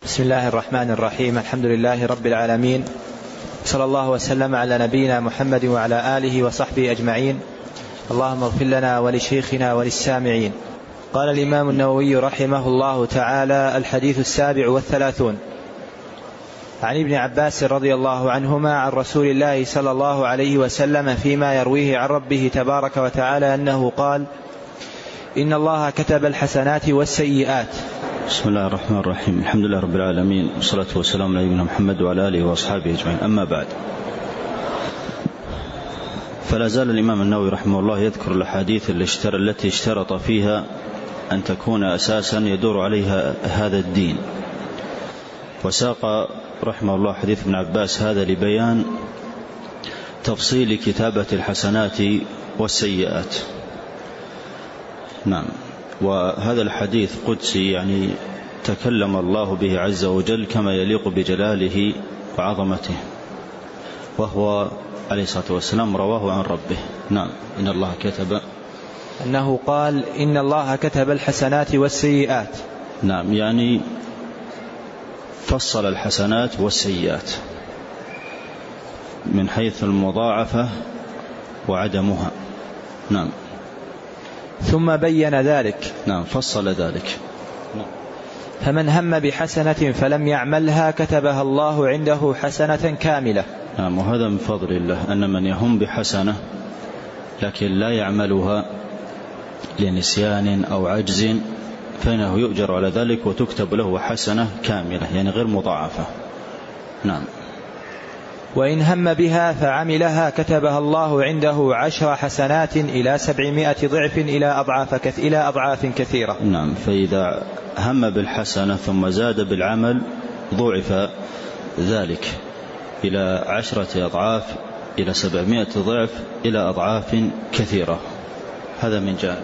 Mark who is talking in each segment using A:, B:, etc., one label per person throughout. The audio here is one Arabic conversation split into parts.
A: بسم الله الرحمن الرحيم. الحمد لله رب العالمين، صلى الله وسلم على نبينا محمد وعلى آله وصحبه أجمعين. اللهم اغفر لنا ولشيخنا وللسامعين. قال الإمام النووي رحمه الله تعالى: الحديث 37 عن ابن عباس رضي الله عنهما عن رسول الله صلى الله عليه وسلم فيما يرويه عن ربه تبارك وتعالى أنه قال: إن الله كتب الحسنات والسيئات.
B: بسم الله الرحمن الرحيم. الحمد لله رب العالمين، والصلاة والسلام على نبينا محمد وعلى آله وأصحابه أجمعين. أما بعد، فلا زال الإمام النووي رحمه الله يذكر الأحاديث التي اشترط فيها أن تكون أساسا يدور عليها هذا الدين. وساق رحمه الله حديث ابن عباس هذا لبيان تفصيل كتابة الحسنات والسيئات. نعم. وهذا الحديث قدسي، يعني تكلم الله به عز وجل كما يليق بجلاله وعظمته، وهو عليه الصلاة والسلام رواه عن ربه. نعم. إن الله كتب،
A: أنه قال: إن الله كتب الحسنات والسيئات.
B: نعم، يعني فصل الحسنات والسيئات من حيث المضاعفة وعدمها. نعم.
A: ثم بين ذلك.
B: نعم، فصل ذلك.
A: نعم. فمن هم بحسنة فلم يعملها كتبها الله عنده حسنة كاملة.
B: نعم. وهذا من فضل الله، أن من يهم بحسنة لكن لا يعملها لنسيان أو عجز فإنه يؤجر على ذلك وتكتب له حسنة كاملة، يعني غير مضاعفة. نعم.
A: وإن هم بها فعملها كتبها الله عنده 10 حسنات إلى 700 ضعف إلى أضعاف كثيرة.
B: نعم. فإذا هم بالحسنة ثم زاد بالعمل ضعف ذلك إلى 10 أضعاف إلى 700 ضعف إلى أضعاف كثيرة. هذا من جانب.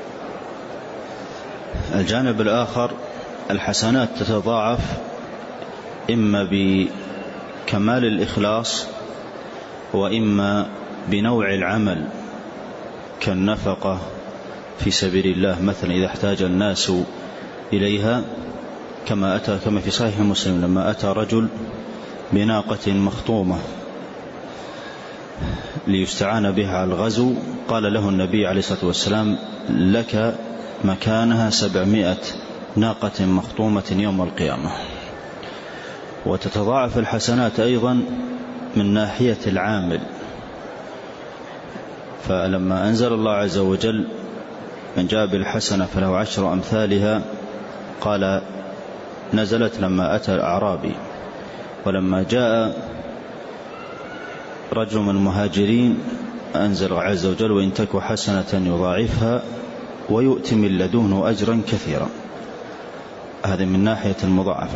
B: الجانب الآخر، الحسنات تتضاعف إما بكمال الإخلاص وإما بنوع العمل، كالنفقة في سبيل الله مثلا إذا احتاج الناس إليها، كما في صحيح مسلم لما أتى رجل بناقة مخطومة ليستعان بها على الغزو، قال له النبي عليه الصلاة والسلام: لك مكانها 700 ناقة مخطومة يوم القيامة. وتتضاعف الحسنات أيضا من ناحية العامل، فلما أنزل الله عز وجل: من جاء بالحسنة فله 10 أمثالها، قال نزلت لما أتى الأعرابي، ولما جاء رجل من المهاجرين أنزل عز وجل: وإن تك حسنة يضاعفها ويؤتي من لدنه أجرا كثيرا. هذا من ناحية المضاعفة.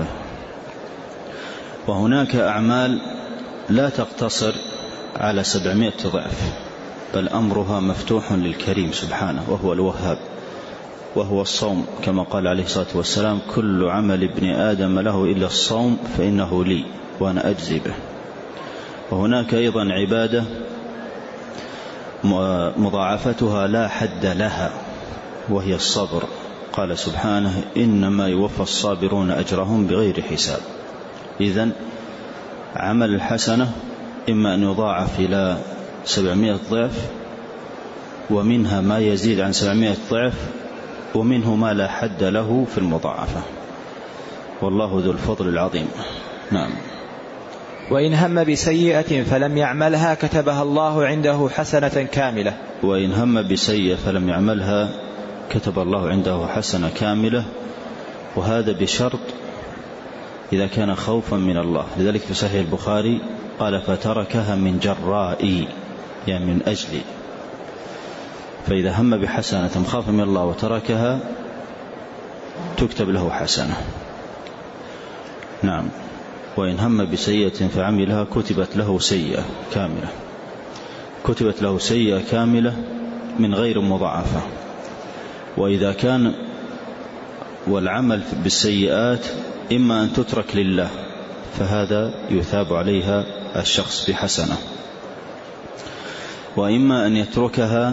B: وهناك أعمال لا تقتصر على 700 ضعف، بل أمرها مفتوح للكريم سبحانه، وهو الوهاب، وهو الصوم، كما قال عليه الصلاة والسلام: كل عمل ابن آدم له إلا الصوم فإنه لي وأنا أجزي به. وهناك أيضا عبادة مضاعفتها لا حد لها، وهي الصبر. قال سبحانه: إنما يوفى الصابرون أجرهم بغير حساب. إذن عمل الحسنة إما أن يضاعف إلى 700 ضعف، ومنها ما يزيد عن 700 ضعف، ومنه ما لا حد له في المضاعفة، والله ذو الفضل العظيم. نعم.
A: وإن هم بسيئة فلم يعملها كتبها الله عنده حسنة كاملة.
B: وإن هم بسيئة فلم يعملها كتب الله عنده حسنة كاملة، وهذا بشرط إذا كان خوفا من الله. لذلك في صحيح البخاري قال: فتركها من جرائي، يعني من أجلي. فإذا هم بحسنة خاف من الله وتركها تكتب له حسنة. نعم. وإن هم بسيئة فعملها كتبت له سيئة كاملة، كتبت له سيئة كاملة من غير مضاعفة. وإذا كان والعمل بالسيئات إما أن تترك لله فهذا يثاب عليها الشخص بحسنة، وإما أن يتركها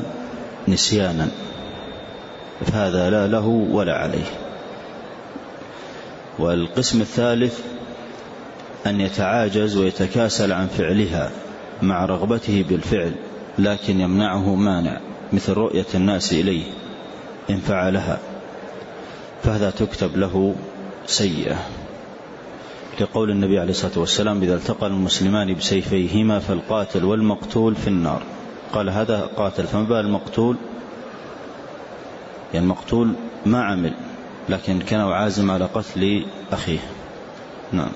B: نسيانا فهذا لا له ولا عليه. والقسم الثالث أن يتعاجز ويتكاسل عن فعلها مع رغبته بالفعل، لكن يمنعه مانع مثل رؤية الناس إليه إن فعلها، فهذا تكتب له سيئة، لقول النبي عليه الصلاة والسلام: إذا التقى المسلمان بسيفيهما فالقاتل والمقتول في النار. قال هذا قاتل، فما بال المقتول؟ يعني المقتول ما عمل لكن كان عازم على قتل أخيه. نعم.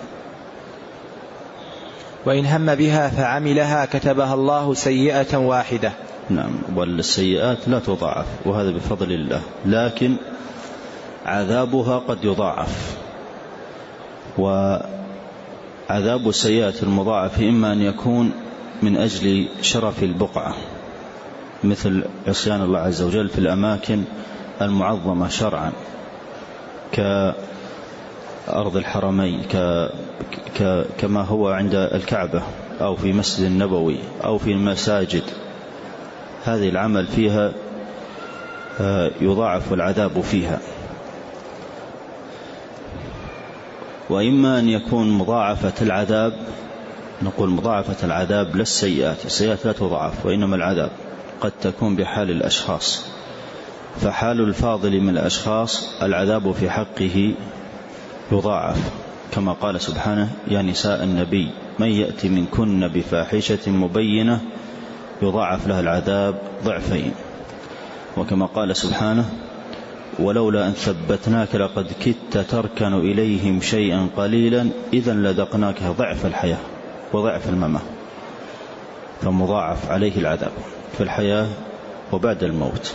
A: وإن هم بها فعملها كتبها الله سيئة واحدة.
B: نعم. والسيئات لا تضاعف، وهذا بفضل الله، لكن عذابها قد يضاعف. وعذاب السيئات المضاعف إما أن يكون من أجل شرف البقعة، مثل عصيان الله عز وجل في الأماكن المعظمة شرعا كأرض الحرمين، كما هو عند الكعبة أو في مسجد النبوي أو في المساجد، هذه العمل فيها يضاعف العذاب فيها. وإما أن يكون مضاعفة العذاب، نقول مضاعفة العذاب لا السيئات، السيئات لا تضاعف، وإنما العذاب قد تكون بحال الأشخاص، فحال الفاضل من الأشخاص العذاب في حقه يضاعف، كما قال سبحانه: يا نساء النبي من يأتي منكن بفاحشة مبينة يضاعف لها العذاب ضعفين، وكما قال سبحانه: ولولا أن ثبتناك لقد كدت تركن إليهم شيئا قليلا إذا لذقناك ضعف الحياة وضعف الممات، فمضاعف عليه العذاب في الحياة وبعد الموت.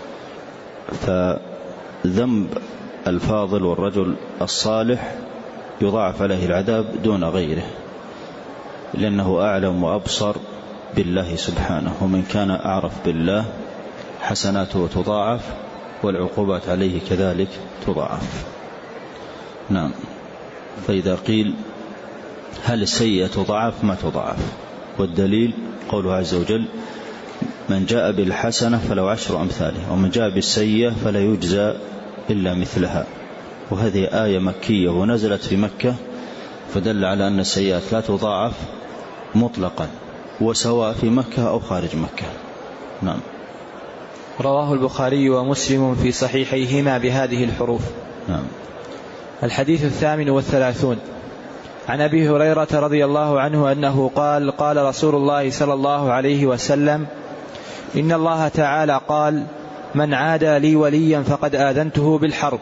B: فذنب الفاضل والرجل الصالح يضاعف عليه العذاب دون غيره، لأنه أعلم وأبصر بالله سبحانه، ومن كان أعرف بالله حسناته تضاعف والعقوبات عليه كذلك تضاعف. نعم. فإذا قيل هل السيئة تضاعف؟ ما تضاعف، والدليل قوله عز وجل: من جاء بالحسنة فله 10 أمثالها ومن جاء بالسيئة فلا يجزى إلا مثلها. وهذه آية مكية ونزلت في مكة، فدل على أن السيئات لا تضاعف مطلقا، وسواء في مكة أو خارج مكة. نعم.
A: رواه البخاري ومسلم في صحيحيهما بهذه الحروف.
B: نعم.
A: الحديث 38 عن أبي هريرة رضي الله عنه أنه قال: قال رسول الله صلى الله عليه وسلم: إن الله تعالى قال: من عادى لي وليا فقد آذنته بالحرب.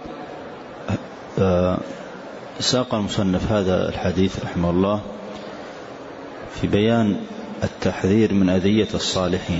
B: ساق المصنف هذا الحديث رحمه الله في بيان التحذير من أذية الصالحين،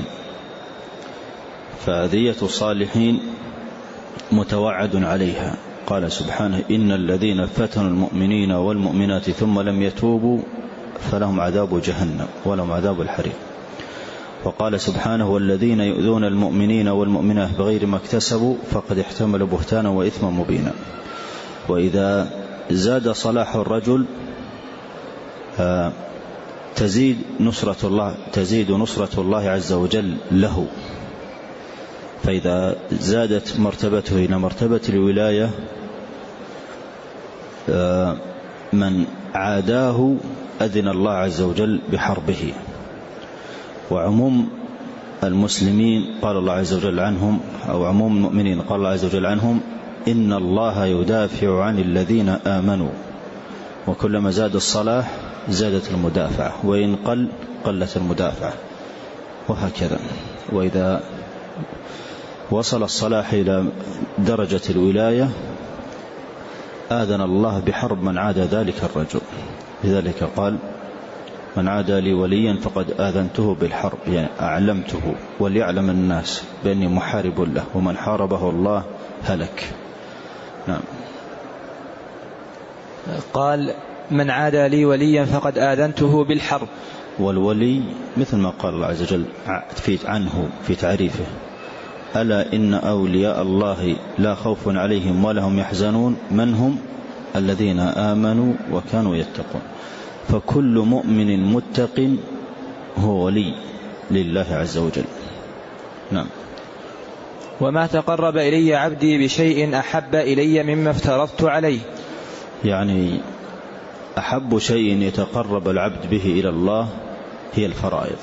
B: فأذية الصالحين متوعد عليها. قال سبحانه: إن الذين فتنوا المؤمنين والمؤمنات ثم لم يتوبوا فلهم عذاب جهنم ولهم عذاب الحريق. وقال سبحانه: والذين يؤذون المؤمنين والمؤمنات بغير ما اكتسبوا فقد احتملوا بهتانا وإثما مبينا. وإذا زاد صلاح الرجل تزيد نصرة الله عز وجل له، فإذا زادت مرتبته إلى مرتبة الولاية من عاداه أذن الله عز وجل بحربه. وعموم المسلمين قال الله عز وجل عنهم، أو عموم المؤمنين قال الله عز وجل عنهم: إن الله يدافع عن الذين آمنوا. وكلما زاد الصلاح زادت المدافعة، وإن قلت المدافعة، وهكذا. وإذا وصل الصلاح إلى درجة الولاية آذن الله بحرب من عادى ذلك الرجل. لذلك قال: من عادى لي وليا فقد آذنته بالحرب، يعني أعلمته وليعلم الناس بأني محارب له، ومن حاربه الله هلك. نعم.
A: قال: من عادى لي وليا فقد آذنته بالحرب.
B: والولي مثل ما قال الله عز وجل عنه في تعريفه: ألا إن أولياء الله لا خوف عليهم ولا هم يحزنون من هم الذين آمنوا وكانوا يتقون. فكل مؤمن متق هو ولي لله عز وجل. نعم.
A: وما تقرب إلي عبدي بشيء أحب إلي مما افترضت عليه.
B: يعني أحب شيء يتقرب العبد به إلى الله هي الفرائض،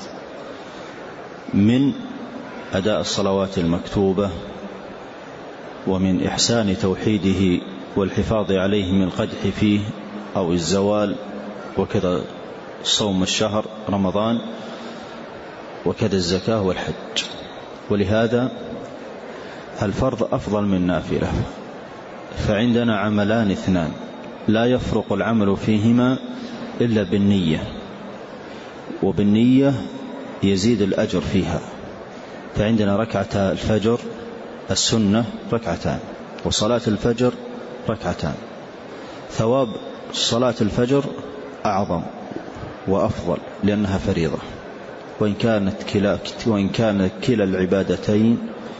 B: من أداء الصلوات المكتوبة، ومن إحسان توحيده والحفاظ عليه من القدح فيه أو الزوال، وكذا صوم الشهر رمضان، وكذا الزكاة والحج. ولهذا الفرض أفضل من النافلة. فعندنا عملان اثنان لا يفرق العمل فيهما إلا بالنية، وبالنية يزيد الأجر فيها. فعندنا ركعة الفجر السنة ركعتان، وصلاة الفجر ركعتان. ثواب صلاة الفجر أعظم وأفضل لأنها فريضة، وإن كانت كلا العبادتين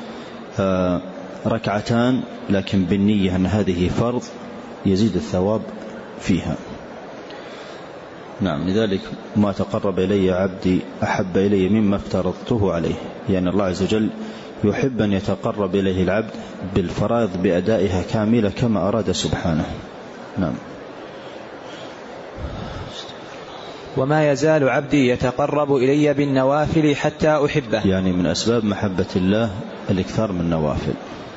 B: ركعتان، لكن بالنية أن هذه فرض يزيد الثواب فيها. نعم، لذلك ما تقرب إلي عبدي أحب إلي مما افترضته عليه، يعني الله عز وجل يحب أن يتقرب إليه العبد بالفرائض بأدائها كاملة كما أراد سبحانه. نعم.
A: وما يزال عبدي يتقرب إلي بالنوافل حتى أحبه،
B: يعني من أسباب محبة الله الإكثار من النوافل.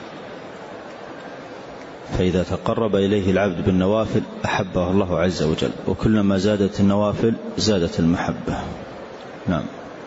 B: فإذا تقرب إليه العبد بالنوافل أحبه الله عز وجل، وكلما زادت النوافل زادت المحبة. نعم.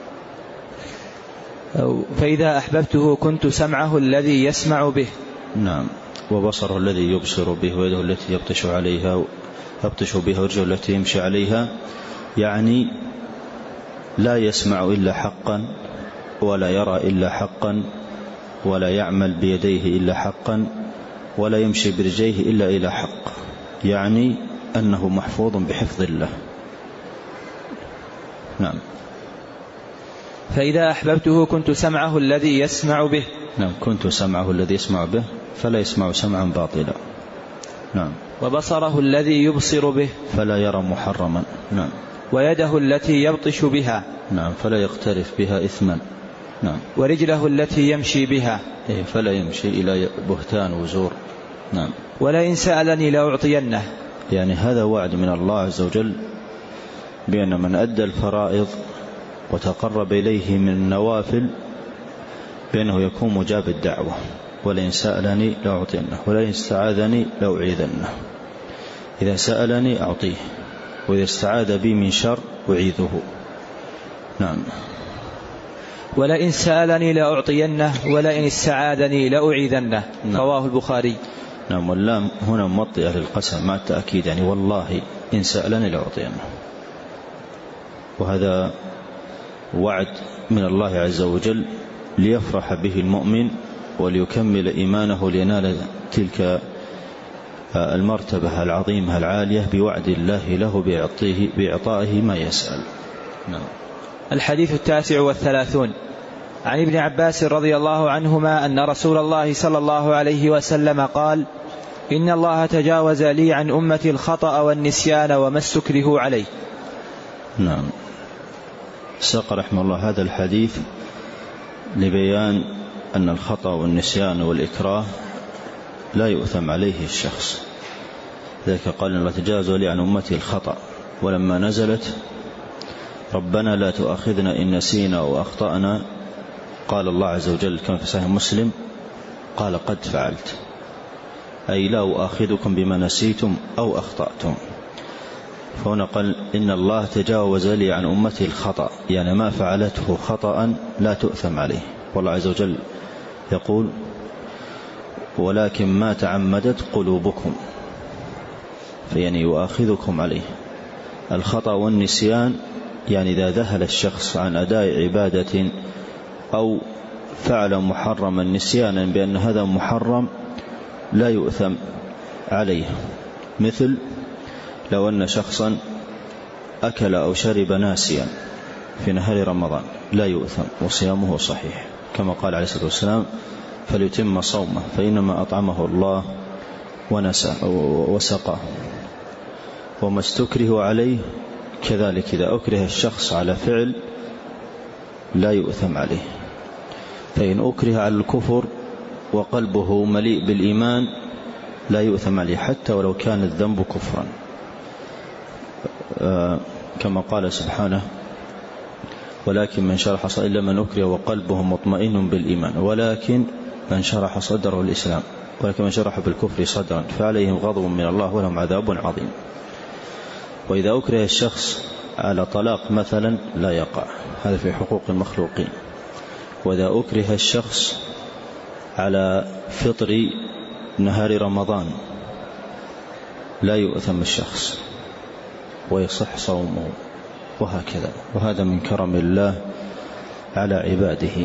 A: فإذا أحببته كنت سمعه الذي يسمع به.
B: نعم. وبصره الذي يبصر به، ويده التي يبطش بها، ورجله التي يمشي عليها. يعني لا يسمع إلا حقا، ولا يرى إلا حقا، ولا يعمل بيديه إلا حقا، ولا يمشي برجليه إلا إلى حق، يعني أنه محفوظ بحفظ الله. نعم.
A: فإذا أحببته كنت سمعه الذي يسمع به.
B: نعم، كنت سمعه الذي يسمع به، فلا يسمع سمعا باطلا. نعم.
A: وبصره الذي يبصر به،
B: فلا يرى محرما. نعم.
A: ويده التي يبطش بها.
B: نعم، فلا يقترف بها إثما. نعم.
A: ورجله التي يمشي بها،
B: فلا يمشي إلى بهتان وزور. نعم.
A: ولئن سألني لأعطينه،
B: يعني هذا وعد من الله عز وجل بأن من أدى الفرائض وتقرب إليه من النوافل بأنه يكون مجاب الدعوة. ولئن سألني لأعطينه، ولئن استعاذني لأعيذنه. إذا سألني أعطيه، وإذا استعاذ بي من شر أعيذه. نعم.
A: ولئن سألني لأعطينه، ولئن استعاذني لأعيذنه. رواه البخاري.
B: نعم. واللام هنا موطئة للقسم مع التأكيد، يعني والله إن سألني لأعطينه. وهذا وعد من الله عز وجل ليفرح به المؤمن وليكمل إيمانه، لينال تلك المرتبة العظيمة العالية بوعد الله له بإعطائه ما يسأل. نعم.
A: الحديث 39 عن ابن عباس رضي الله عنهما أن رسول الله صلى الله عليه وسلم قال: إن الله تجاوز لي عن أمتي الخطأ والنسيان وما استكرهوا عليه.
B: نعم. ساق رحمه الله هذا الحديث لبيان أن الخطأ والنسيان والإكراه لا يؤثم عليه الشخص. ذلك قال: إن الله تجاوز لي عن أمتي الخطأ. ولما نزلت ربنا لا تؤاخذنا إن نسينا أو أخطأنا، قال الله عز وجل كما في صحيح مسلم: قال قد فعلت، أي لا أؤاخذكم بما نسيتم أو أخطأتم. فهنا قال: إن الله تجاوز لي عن أمتي الخطأ، يعني ما فعلته خطأ لا تؤثم عليه. والله عز وجل يقول: ولكن ما تعمدت قلوبكم، فيعني يؤاخذكم عليه. الخطأ والنسيان يعني إذا ذهل الشخص عن أداء عبادة أو فعل محرما نسيانا بأن هذا محرم لا يؤثم عليه. مثل لو أن شخصا أكل أو شرب ناسيا في نهار رمضان لا يؤثم وصيامه صحيح، كما قال عليه الصلاة والسلام: فليتم صومه فإنما أطعمه الله وسقاه. وما استكره عليه كذلك، إذا أكره الشخص على فعل لا يؤثم عليه. فإن أكره على الكفر وقلبه مليء بالإيمان لا يؤثم عليه حتى ولو كان الذنب كفرا، كما قال سبحانه: ولكن من شرح صدره إلا من أكره وقلبه مطمئن بالإيمان ولكن من شرح صدره الإسلام ولكن من شرح بالكفر صدرا فعليهم غضب من الله ولهم عذاب عظيم. وإذا أكره الشخص على طلاق مثلا لا يقع، هذا في حقوق المخلوقين. وإذا أكره الشخص على فطر نهار رمضان لا يؤثم الشخص ويصح صومه، وهكذا. وهذا من كرم الله على عباده.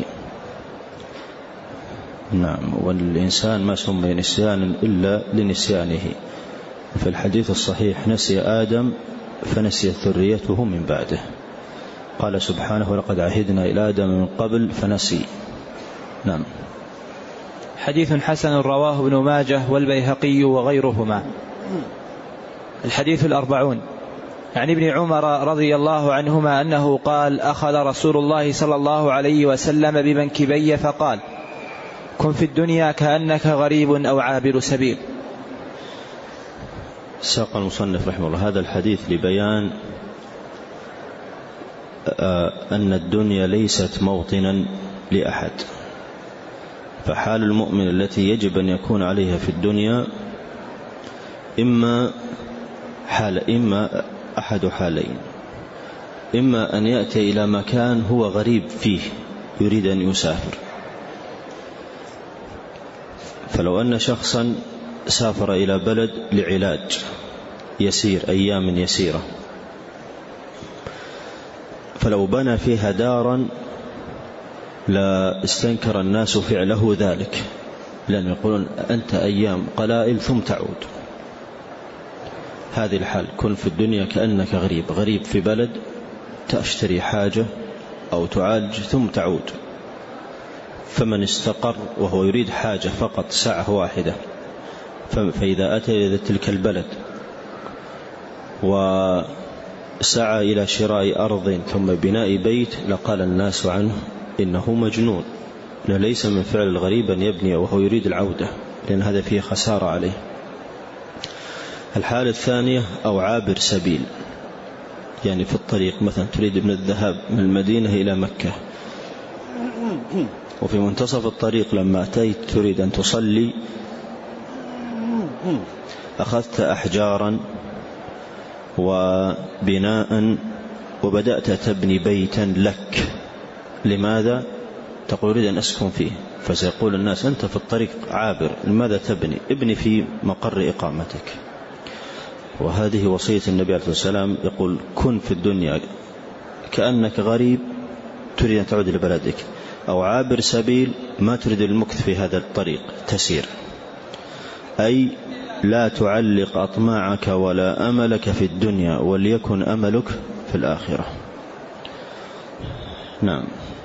B: نعم. والإنسان ما سمي نسيانا إلا لنسيانه. في الحديث الصحيح: نسي آدم فنسيت ذريته من بعده. قال سبحانه: ولقد عهدنا إلى آدم من قبل فنسي. نعم.
A: حديث حسن رواه ابن ماجه والبيهقي وغيرهما. الحديث 40 عن ابن عمر رضي الله عنهما أنه قال: أخذ رسول الله صلى الله عليه وسلم بمنكبي فقال: كن في الدنيا كأنك غريب أو عابر سبيل.
B: ساق المصنف رحمه الله هذا الحديث لبيان أن الدنيا ليست موطنا لأحد، فحال المؤمن التي يجب أن يكون عليها في الدنيا إما أحد حالين: إما أن يأتي إلى مكان هو غريب فيه يريد أن يسافر، فلو أن شخصا سافر إلى بلد لعلاج يسير أيام يسيرة، فلو بنى فيها دارا لا استنكر الناس فعله ذلك، لأن يقولون: أنت أيام قلائل ثم تعود. هذه الحال: كن في الدنيا كأنك غريب في بلد تشتري حاجة أو تعالج ثم تعود. فمن استقر وهو يريد حاجة فقط ساعة واحدة، فإذا أتى إلى تلك البلد وسعى إلى شراء أرض ثم بناء بيت لقال الناس عنه إنه مجنون، ليس من فعل الغريب أن يبني وهو يريد العودة، لأن هذا فيه خسارة عليه. الحالة الثانية: أو عابر سبيل، يعني في الطريق مثلا تريد من الذهاب من المدينة إلى مكة، وفي منتصف الطريق لما أتيت تريد أن تصلي أخذت أحجارا وبناء وبدأت تبني بيتا لك. لماذا؟ تقول: أريد أن أسكن فيه. فسيقول الناس: أنت في الطريق عابر، لماذا تبني؟ ابني في مقر إقامتك. وهذه وصية النبي عليه الصلاة والسلام، يقول: كن في الدنيا كأنك غريب تريد أن تعود لبلدك، أو عابر سبيل ما تريد المكث في هذا الطريق تسير، أي لا تعلق أطماعك ولا أملك في الدنيا وليكن أملك في الآخرة. نعم.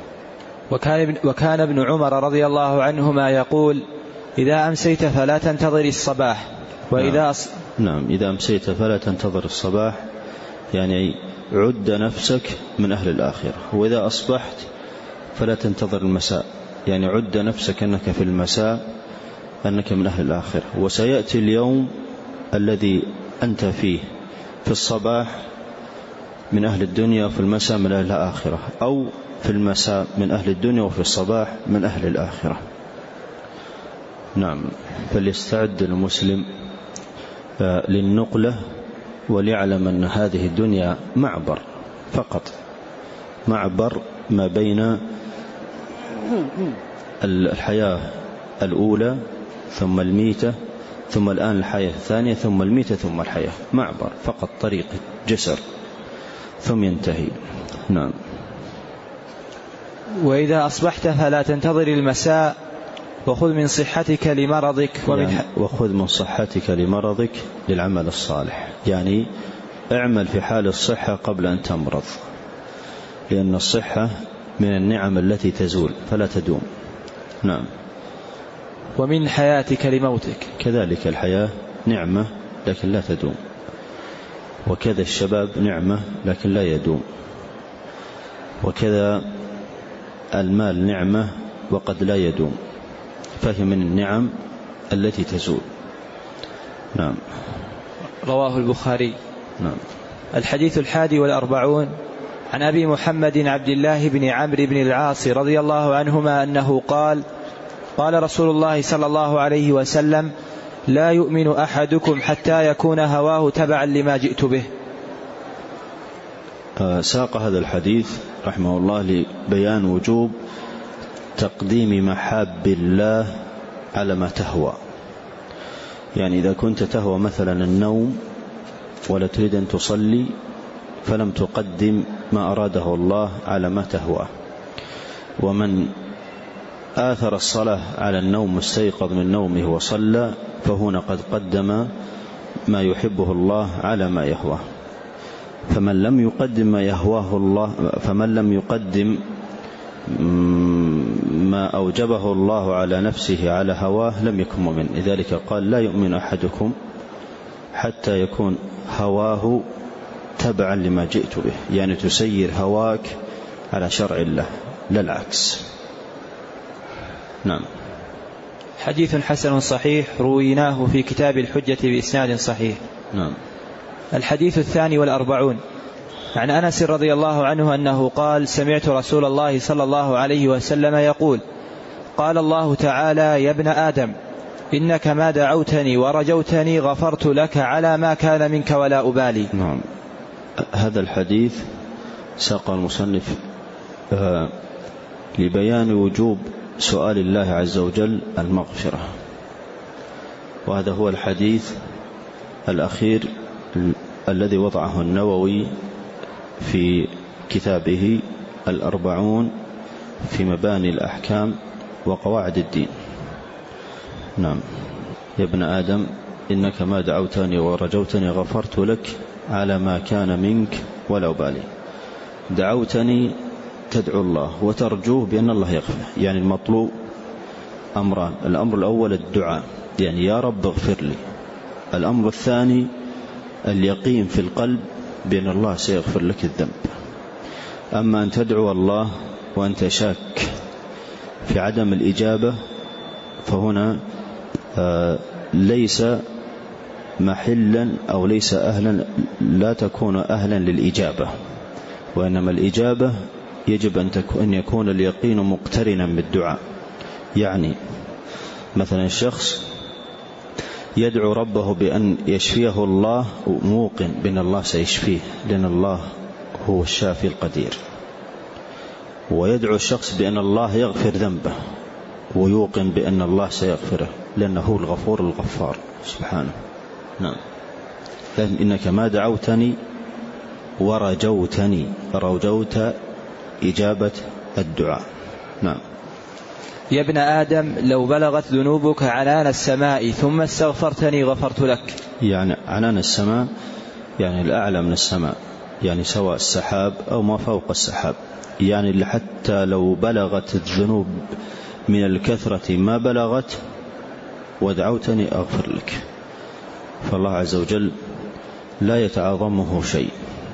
A: وكان ابن عمر رضي الله عنهما يقول: إذا أمسيت فلا تنتظر الصباح، وإذا
B: نعم. إذا أمسيت فلا تنتظر الصباح، يعني عد نفسك من أهل الآخرة. وإذا أصبحت فلا تنتظر المساء، يعني عد نفسك أنك في المساء أنك من أهل الآخرة. وسيأتي اليوم الذي أنت فيه في الصباح من أهل الدنيا وفي المساء من أهل الآخرة، أو في المساء من أهل الدنيا وفي الصباح من أهل الآخرة. نعم. فليستعد المسلم للنقلة وليعلم أن هذه الدنيا معبر فقط، معبر ما بين الحياة الأولى ثم الميتة ثم الآن الحياة الثانية ثم الميتة ثم الحياة، معبر فقط، طريق جسر ثم ينتهي. نعم.
A: وإذا أصبحت فلا تنتظر المساء، وخذ من صحتك لمرضك
B: وخذ من صحتك لمرضك للعمل الصالح، يعني اعمل في حال الصحة قبل أن تمرض، لأن الصحة من النعم التي تزول فلا تدوم. نعم.
A: ومن حياتك لموتك،
B: كذلك الحياة نعمة لكن لا تدوم، وكذا الشباب نعمة لكن لا يدوم، وكذا المال نعمة وقد لا يدوم، فهي من النعم التي تزول. نعم.
A: رواه البخاري.
B: نعم.
A: الحديث 41 عن أبي محمد عبد الله بن عمرو بن العاص رضي الله عنهما أنه قال: قال رسول الله صلى الله عليه وسلم: لا يؤمن أحدكم حتى يكون هواه تبعا لما جئت به.
B: ساق هذا الحديث رحمه الله لبيان وجوب تقديم محاب الله على ما تهوى. يعني إذا كنت تهوى مثلا النوم ولا تريد أن تصلي فلم تقدم ما أراده الله على ما تهوى. ومن آثر الصلاة على النوم مستيقظ من نومه وصلى فهنا قد قدم ما يحبه الله على ما يهواه. فمن لم يقدم ما يهواه الله، فمن لم يقدم ما أوجبه الله على نفسه على هواه لم يكن مؤمن. لذلك قال: لا يؤمن أحدكم حتى يكون هواه تبعا لما جئت به، يعني تسير هواك على شرع الله لا العكس. نعم.
A: حديث حسن صحيح رويناه في كتاب الحجة بإسناد صحيح.
B: نعم.
A: الحديث 42 عن أنس رضي الله عنه أنه قال: سمعت رسول الله صلى الله عليه وسلم يقول: قال الله تعالى: يا ابن آدم إنك ما دعوتني ورجوتني غفرت لك على ما كان منك ولا أبالي.
B: نعم. هذا الحديث ساق المصنف لبيان وجوب سؤال الله عز وجل المغفرة، وهذا هو الحديث الأخير الذي وضعه النووي في كتابه 40 في مباني الأحكام وقواعد الدين. نعم. يا ابن آدم إنك ما دعوتني ورجوتني غفرت لك على ما كان منك ولا أبالي. دعوتني تدعو الله وترجوه بأن الله يغفر، يعني المطلوب أمران: الأمر الأول الدعاء، يعني يا رب اغفر لي. الأمر الثاني اليقين في القلب بأن الله سيغفر لك الذنب. أما أن تدعو الله وأنت شاك في عدم الإجابة فهنا ليس محلا أو ليس أهلا، لا تكون أهلا للإجابة، وإنما الإجابة يجب أن يكون اليقين مقترنا بالدعاء. يعني مثلا الشخص يدعو ربه بأن يشفيه الله موقن بأن الله سيشفيه لأن الله هو الشافي القدير، ويدعو الشخص بأن الله يغفر ذنبه ويوقن بأن الله سيغفره لأنه هو الغفور الغفار سبحانه. نعم. إنك ما دعوتني ورجوتني، رجوت إجابة الدعاء. نعم.
A: يا ابن آدم لو بلغت ذنوبك عنان السماء ثم استغفرتني غفرت لك.
B: يعني عنان السماء يعني الأعلى من السماء، يعني سواء السحاب أو ما فوق السحاب، يعني حتى لو بلغت الذنوب من الكثرة ما بلغت ودعوتني أغفر لك. فالله عز وجل لا يتعاظمه شيء.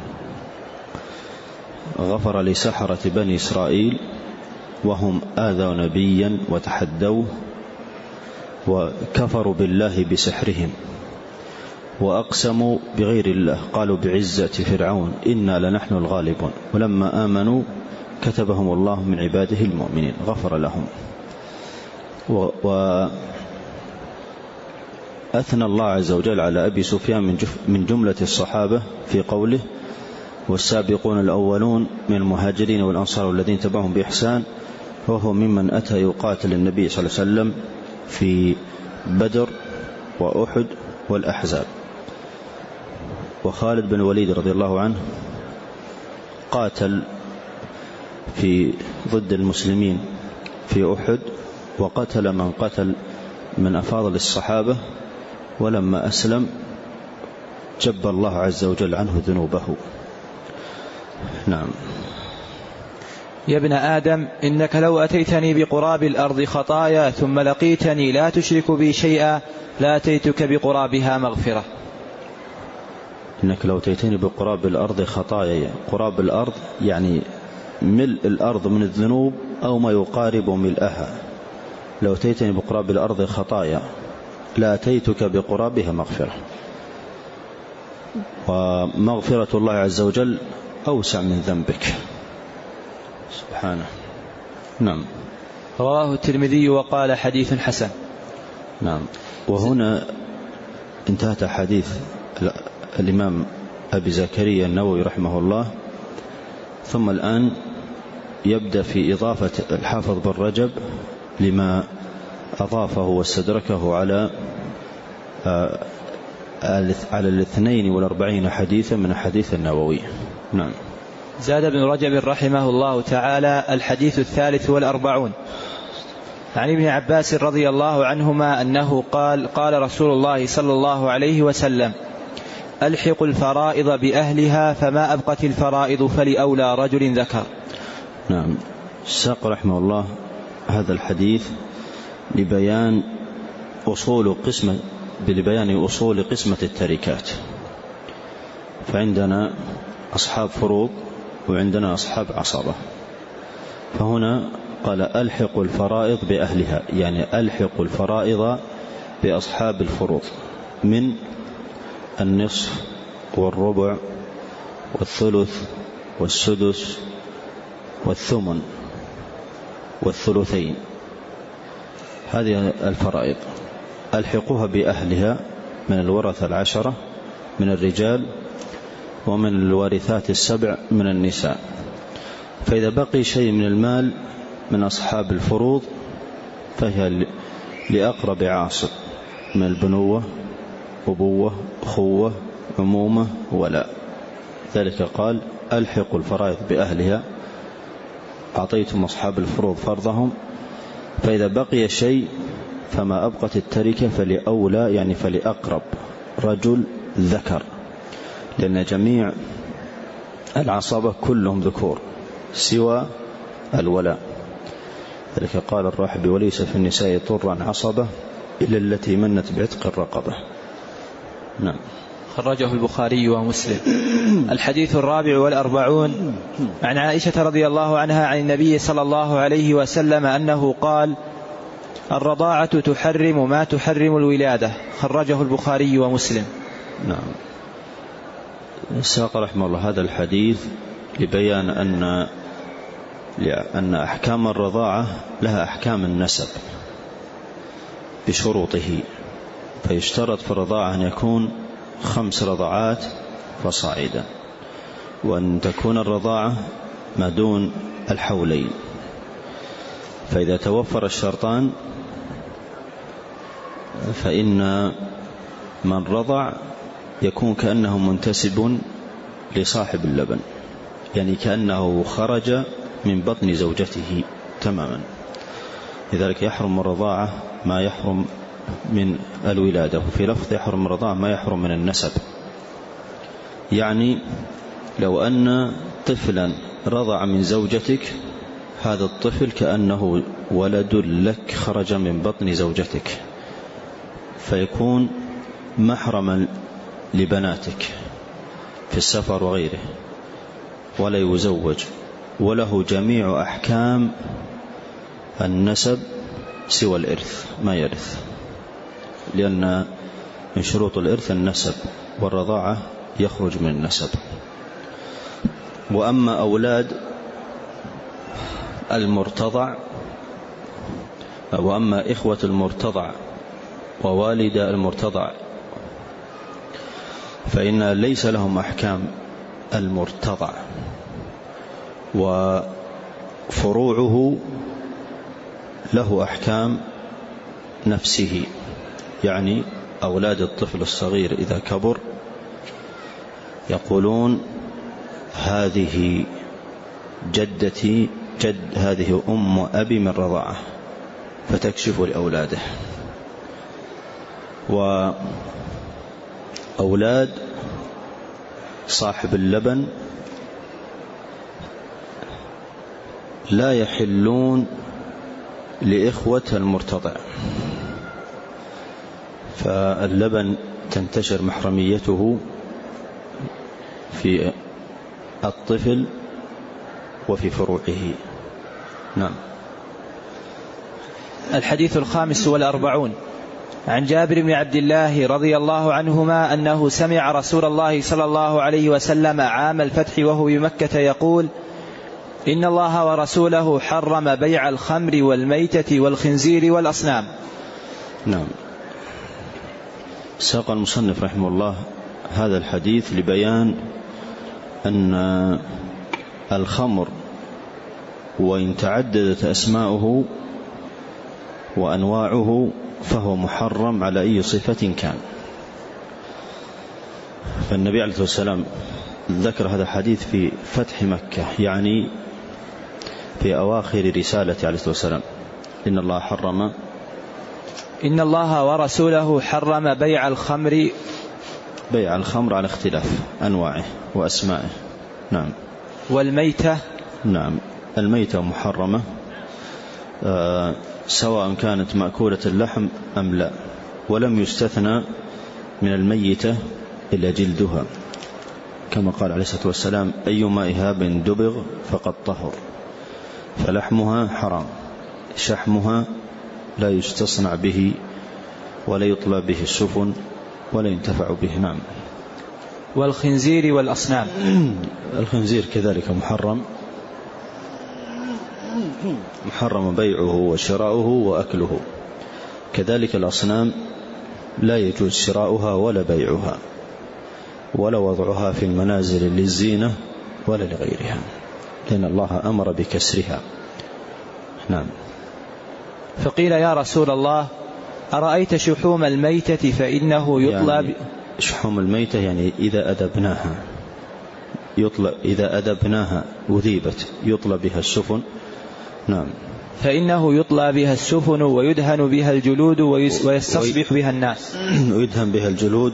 B: غفر لسحرة بني إسرائيل وهم آذوا نبيا وتحدوه وكفروا بالله بسحرهم وأقسموا بغير الله، قالوا بعزة فرعون إنا لنحن الغالبون، ولما آمنوا كتبهم الله من عباده المؤمنين، غفر لهم. وأثنى الله عز وجل على أبي سفيان من جملة الصحابة في قوله: والسابقون الأولون من المهاجرين والأنصار والذين تبعهم بإحسان، وهو ممن أتى يقاتل النبي صلى الله عليه وسلم في بدر وأحد والأحزاب. وخالد بن الوليد رضي الله عنه قاتل في ضد المسلمين في أحد، وقتل من قتل من أفاضل الصحابة، ولما أسلم جب الله عز وجل عنه ذنوبه. نعم.
A: يا ابن آدم إنك لو أتيتني بقراب الأرض خطايا ثم لقيتني لا تشرك بي شيئا لأتيتك بقرابها مغفرة.
B: إنك لو أتيتني بقراب الأرض خطايا، قراب الأرض يعني ملء الأرض من الذنوب أو ما يقارب ملئها. لو أتيتني بقراب الأرض خطايا لأتيتك بقرابها مغفرة. ومغفرة الله عز وجل أوسع من ذنبك سبحانه. نعم.
A: رواه الترمذي وقال حديث حسن.
B: نعم. وهنا انتهت حديث الإمام أبي زكريا النووي رحمه الله، ثم الآن يبدأ في إضافة الحافظ بن رجب لما أضافه واستدركه على 42 حديثا من حديث النووي. نعم.
A: زاد ابن رجب رحمه الله تعالى الحديث 43 عن ابن عباس رضي الله عنهما أنه قال رسول الله صلى الله عليه وسلم: ألحقوا الفرائض بأهلها فما أبقت الفرائض فلأولى رجل ذكر.
B: نعم. الساق رحمه الله هذا الحديث لبيان أصول قسمة التركات. فعندنا أصحاب فروض وعندنا أصحاب عصبة. فهنا قال ألحقوا الفرائض بأهلها، يعني ألحقوا الفرائض بأصحاب الفروض من النصف والربع والثلث والسدس والثمن والثلثين. هذه الفرائض ألحقوها بأهلها من الورثة 10 من الرجال ومن الوارثات 7 من النساء. فإذا بقي شيء من المال من أصحاب الفروض فهي لأقرب عاصب من البنوة، أبوة، أخوة، عمومة، ولا. ذلك قال ألحقوا الفرائض بأهلها، أعطيتم أصحاب الفروض فرضهم، فإذا بقي شيء فما أبقت التركة فلأولى، يعني فلأقرب رجل ذكر، لأن جميع العصبة كلهم ذكور سوى الولاء. ذلك قال الراحبي: وليس في النساء طرا عصبة إلا التي منت بعتق الرقبة. نعم.
A: خرجه البخاري ومسلم. الحديث 44 عن عائشة رضي الله عنها عن النبي صلى الله عليه وسلم أنه قال: الرضاعة تحرم ما تحرم الولادة. خرجه البخاري ومسلم.
B: نعم. ساق رحمه الله هذا الحديث لبيان أن أحكام الرضاعة لها أحكام النسب بشروطه. فيشترط في الرضاعة أن يكون 5 رضعات فصاعدا، وأن تكون الرضاعة ما دون الحولين. فإذا توفر الشرطان فإن من رضع يكون كأنه منتسب لصاحب اللبن، يعني كأنه خرج من بطن زوجته تماما. لذلك يحرم الرضاعة ما يحرم من الولادة، وفي لفظ يحرم الرضاعة ما يحرم من النسب. يعني لو أن طفلا رضع من زوجتك، هذا الطفل كأنه ولد لك خرج من بطن زوجتك، فيكون محرما لبناتك في السفر وغيره، ولا يزوج، وله جميع أحكام النسب سوى الإرث، ما يرث، لأن من شروط الإرث النسب، والرضاعة يخرج من النسب. وأما أولاد المرتضع، وأما إخوة المرتضع ووالد المرتضع فإن ليس لهم أحكام المرتضع، وفروعه له أحكام نفسه. يعني أولاد الطفل الصغير إذا كبر يقولون: هذه جدتي، هذه أم أبي من رضاعة، فتكشف لأولاده. وأولاد صاحب اللبن لا يحلون لإخوة المرتضع، فاللبن تنتشر محرميته في الطفل وفي فروعه. نعم.
A: الحديث 45 عن جابر بن عبد الله رضي الله عنهما أنه سمع رسول الله صلى الله عليه وسلم عام الفتح وهو بمكة يقول: إن الله ورسوله حرم بيع الخمر والميتة والخنزير والأصنام.
B: نعم. ساق المصنف رحمه الله هذا الحديث لبيان أن الخمر وإن تعددت أسماؤه وأنواعه فهو محرم على أي صفة كان. فالنبي عليه الصلاة والسلام ذكر هذا الحديث في فتح مكة، يعني في أواخر رسالة عليه الصلاة والسلام. إن الله
A: ورسوله حرم بيع الخمر
B: على اختلاف أنواعه وأسمائه. نعم.
A: والميتة.
B: نعم، الميتة محرمة سواء كانت مأكولة اللحم أم لا، ولم يستثنى من الميتة إلا جلدها، كما قال عليه الصلاة والسلام: أيما إهاب دبغ فقد طهر، فلحمها حرام، شحمها لا يستصنع به ولا يطلى به السفن ولا ينتفع به. نعم.
A: والخنزير والأصنام.
B: الخنزير كذلك محرم بيعه وشراؤه وأكله، كذلك الأصنام لا يجوز شراؤها ولا بيعها ولا وضعها في المنازل للزينة ولا لغيرها، لأن الله أمر بكسرها. نعم.
A: فقيل: يا رسول الله، أرأيت شحوم الميتة فإنه يطلى
B: يعني شحوم الميتة يعني إذا أذبناها وذيبت يطلى بها السفن. نعم.
A: فإنه يطلى بها السفن ويدهن بها الجلود ويستصبح بها الناس.
B: ويدهن بها الجلود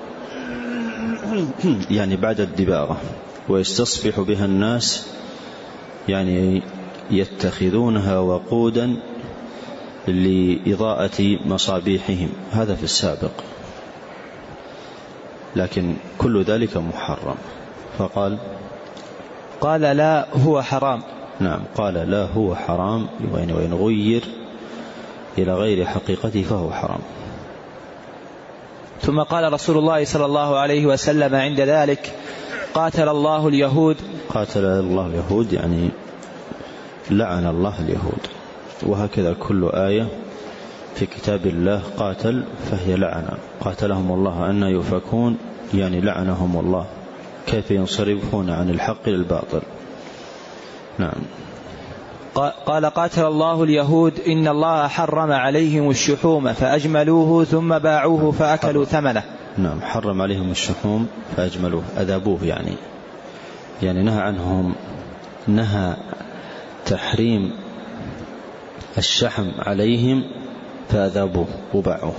B: يعني بعد الدباغة، ويستصبح بها الناس يعني يتخذونها وقودا لإضاءة مصابيحهم، هذا في السابق، لكن كل ذلك محرم.
A: قال: لا هو حرام.
B: نعم، قال: لا هو حرام، وإن غير إلى غير حقيقته فهو حرام.
A: ثم قال رسول الله صلى الله عليه وسلم عند ذلك: قاتل الله اليهود.
B: قاتل الله اليهود يعني لعن الله اليهود، وهكذا كل آية في كتاب الله قاتل فهي لعنة. قاتلهم الله أن يؤفكون، يعني لعنهم الله، كيف ينصرفون عن الحق للباطل. نعم.
A: قال: قاتل الله اليهود، إن الله حرم عليهم الشحوم فأجملوه ثم باعوه فأكلوا ثمنه.
B: نعم، حرم عليهم الشحوم فأجملوه، أذابوه، يعني نهى عنهم، نهى تحريم الشحم عليهم فأذابوه وباعوه.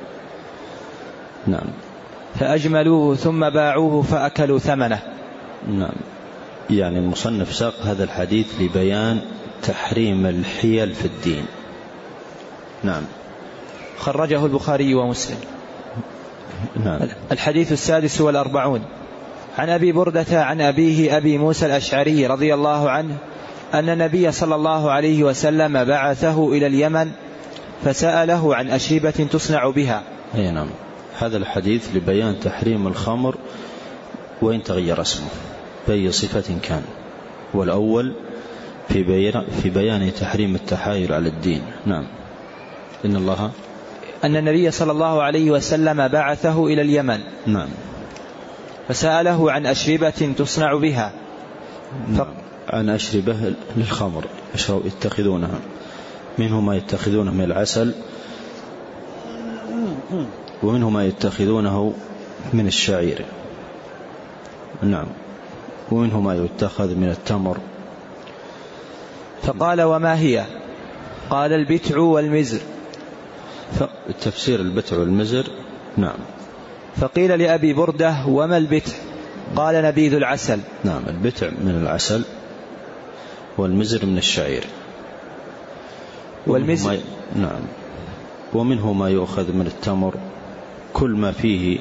B: نعم.
A: فأجملوه ثم باعوه فأكلوا ثمنه.
B: نعم، يعني المصنف ساق هذا الحديث لبيان تحريم الحيل في الدين. نعم.
A: خرجه البخاري ومسلم.
B: نعم.
A: الحديث 46 عن أبي بردة عن أبيه أبي موسى الأشعري رضي الله عنه أن النبي صلى الله عليه وسلم بعثه إلى اليمن فسأله عن أشربة تصنع بها.
B: نعم، هذا الحديث لبيان تحريم الخمر وإن تغير اسمه بأي صفة كان، والأول في بيان تحريم التحايل على الدين. نعم.
A: أن النبي صلى الله عليه وسلم بعثه إلى اليمن.
B: نعم.
A: فسأله عن أشربة تصنع بها.
B: نعم. عن أشربة للخمر يتخذونها، منهم ما يتخذونه من العسل، ومنهم ما يتخذونه من الشعير. نعم. ومنهم ما يتخذ من التمر.
A: فقال: وما هي؟ قال: البتع والمزر.
B: تفسير البتع والمزر. نعم.
A: فقيل لأبي بردة: وما البتع؟ قال: نبيذ العسل.
B: نعم، البتع من العسل والمزر من الشعير.
A: والمزر
B: نعم. ومنه ما يؤخذ من التمر، كل ما فيه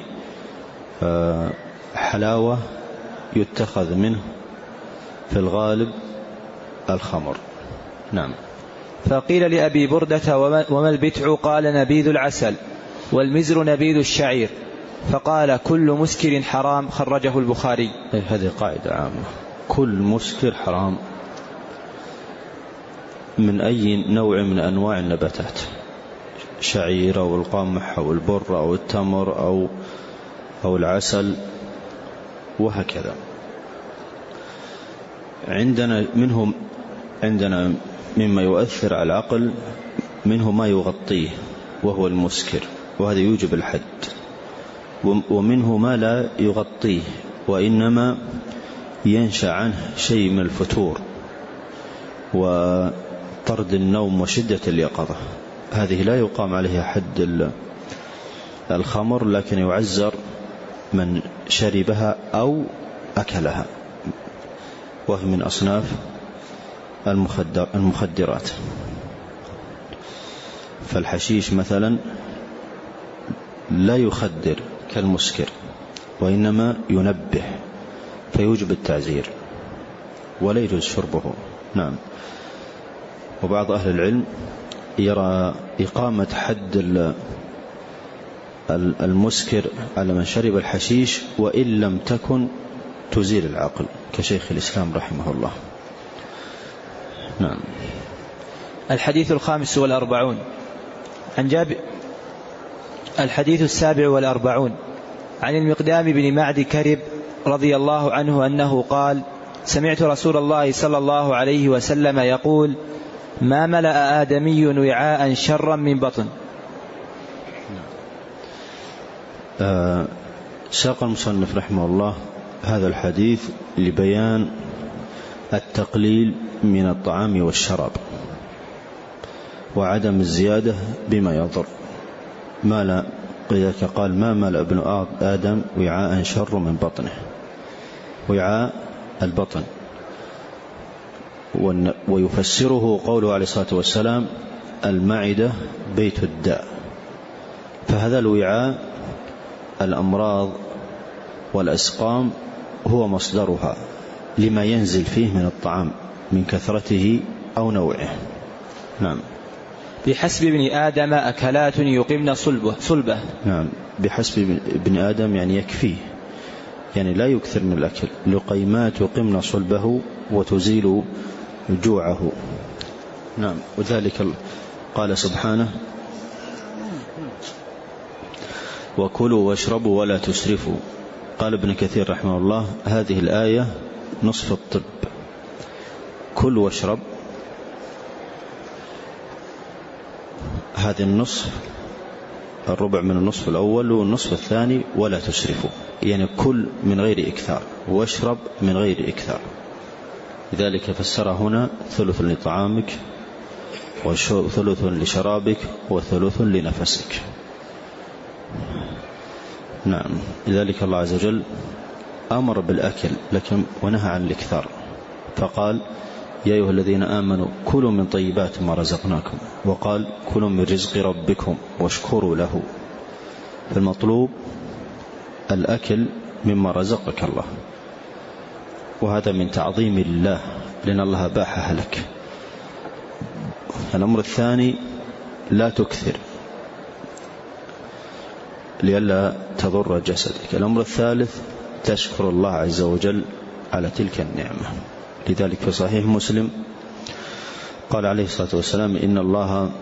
B: حلاوة يتخذ منه في الغالب الخمر. نعم.
A: فقيل لأبي بردة: وما البتع؟ قال: نبيذ العسل. والمزر نبيذ الشعير، فقال كل مسكر حرام، خرجه البخاري.
B: هذه قاعدة عامة، كل مسكر حرام من أي نوع من أنواع النباتات، شعير أو القمح أو البر أو التمر أو العسل وهكذا. عندنا مما يؤثر على العقل، منه ما يغطيه وهو المسكر، وهذا يوجب الحد، ومنه ما لا يغطيه وإنما ينشأ عنه شيء من الفتور وطرد النوم وشدة اليقظة، هذه لا يقام عليها حد الخمر، لكن يعزر من شربها أو أكلها، وهي من أصناف المخدرات. فالحشيش مثلا لا يخدر كالمسكر، وإنما ينبه فيوجب التعزير ولا يجوز شربه. نعم. وبعض أهل العلم يرى إقامة حد المسكر على من شرب الحشيش وإن لم تكن تزيل العقل، كشيخ الإسلام رحمه الله. نعم.
A: الحديث 45 عن جابر. الحديث 47 عن المقدام بن معد كرب رضي الله عنه أنه قال: سمعت رسول الله صلى الله عليه وسلم يقول: ما ملأ آدمي وعاء شرا من بطن.
B: ساق المصنف رحمه الله هذا الحديث لبيان التقليل من الطعام والشراب وعدم الزيادة بما يضر. لذلك قال: ما ملأ ابن آدم وعاء شر من بطنه. وعاء البطن، ويفسره قوله عليه الصلاة والسلام: المعدة بيت الداء. فهذا الوعاء الأمراض والأسقام هو مصدرها لما ينزل فيه من الطعام من كثرته أو نوعه. نعم.
A: بحسب ابن آدم أكلات يقمن صلبه.
B: نعم. بحسب ابن آدم يعني يكفيه، يعني لا يكثر من الأكل، لقيمات يقمن صلبه وتزيل جوعه. نعم. وذلك قال سبحانه: وكلوا واشربوا ولا تسرفوا. قال ابن كثير رحمه الله: هذه الآية نصف الطب، كل واشرب، هذه النصف، الربع من النصف الأول، والنصف الثاني ولا تسرفوا، يعني كل من غير إكثار، واشرب من غير إكثار. لذلك فسر هنا: ثلث لطعامك وثلث لشرابك وثلث لنفسك. نعم. لذلك الله عز وجل أمر بالأكل لكن ونهى عن الإكثار، فقال: يا أيها الذين آمنوا كلوا من طيبات ما رزقناكم، وقال: كلوا من رزق ربكم واشكروا له. فالمطلوب الأكل مما رزقك الله، وهذا من تعظيم الله، لأن الله باحها لك. الأمر الثاني: لا تكثر لئلا تضر جسدك. الأمر الثالث: تشكر الله عز وجل على تلك النعمة. لذلك في صحيح مسلم قال عليه الصلاة والسلام: إن الله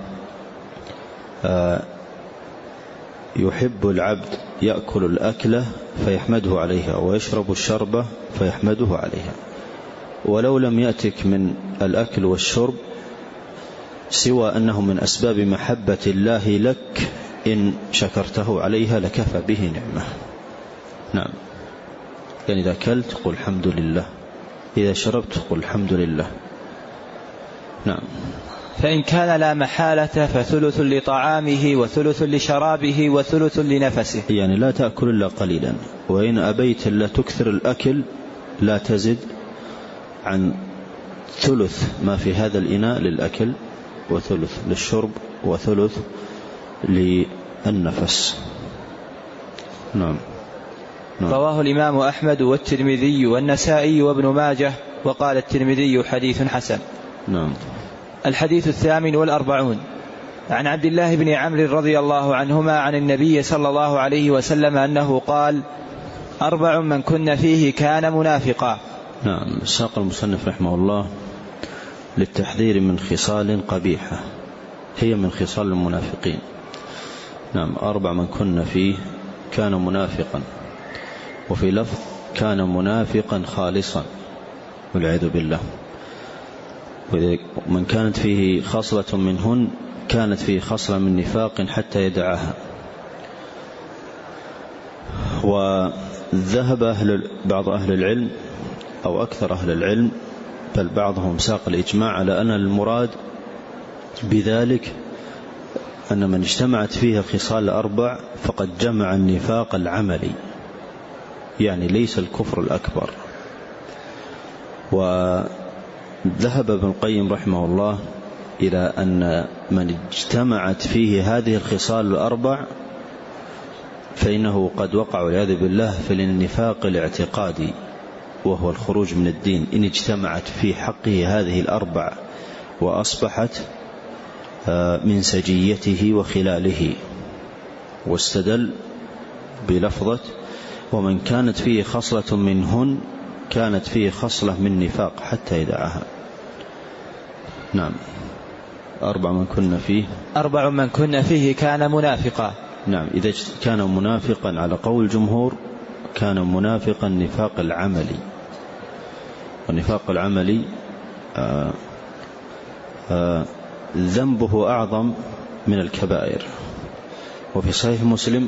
B: يحب العبد يأكل الأكلة فيحمده عليها ويشرب الشربة فيحمده عليها، ولو لم يأتك من الأكل والشرب سوى أنه من أسباب محبة الله لك، إن شكرته عليها لكفى به نعمة. نعم. يعني إذا أكلت قل الحمد لله، إذا شربت قل الحمد لله. نعم.
A: فإن كان لا محالة فثلث لطعامه وثلث لشرابه وثلث لنفسه،
B: يعني لا تأكل إلا قليلا، وإن أبيت لا تكثر الأكل لا تزد عن ثلث ما في هذا الإناء للأكل، وثلث للشرب، وثلث للنفس. نعم.
A: رواه الإمام أحمد والترمذي والنسائي وابن ماجه، وقال الترمذي: حديث حسن.
B: نعم.
A: الحديث 48 عن عبد الله بن عمرو رضي الله عنهما عن النبي صلى الله عليه وسلم أنه قال: 4 من كن فيه كان منافقا.
B: نعم. ساق المصنف رحمه الله للتحذير من خصال قبيحة هي من خصال المنافقين. نعم. 4 من كن فيه كان منافقا، وفي لفظ كان منافقا خالصا والعياذ بالله. ومن كانت فيه خصلة منهن كانت فيه خصلة من نفاق حتى يدعها. وذهب بعض أهل العلم أو أكثر أهل العلم، بل بعضهم ساق الإجماع على أن المراد بذلك أن من اجتمعت فيه الخصال 4 فقد جمع النفاق العملي، يعني ليس الكفر الأكبر. وذهب ابن القيم رحمه الله إلى أن من اجتمعت فيه هذه الخصال 4 فإنه قد وقع والعياذ بالله في النفاق الاعتقادي، وهو الخروج من الدين، إن اجتمعت في حقه هذه 4 وأصبحت من سجيته وخلاله. واستدل بلفظة: ومن كانت فيه خصلة منهن كانت فيه خصلة من نفاق حتى يدعها. نعم. 4 من كن فيه كان منافقا. نعم. إذا كان منافقا على قول الجمهور كان منافقا النفاق العملي، والنفاق العملي ذنبه أعظم من الكبائر. وفي صحيح مسلم